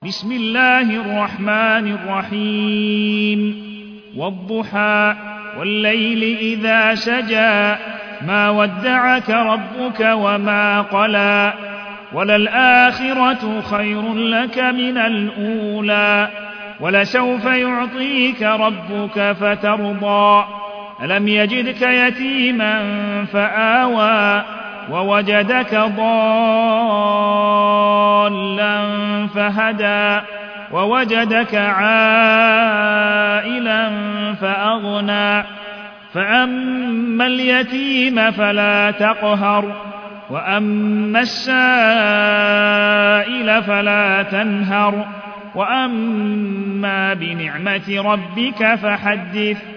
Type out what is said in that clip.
بسم الله الرحمن الرحيم والضحى والليل إذا سجى ما ودعك ربك وما قلى وللآخرة خير لك من الأولى ولسوف يعطيك ربك فترضى ألم يجدك يتيما فآوى ووجدك ضالا فهدى ووجدك عائلا فأغنى فأما اليتيم فلا تقهر وأما السائل فلا تنهر وأما بنعمة ربك فحدث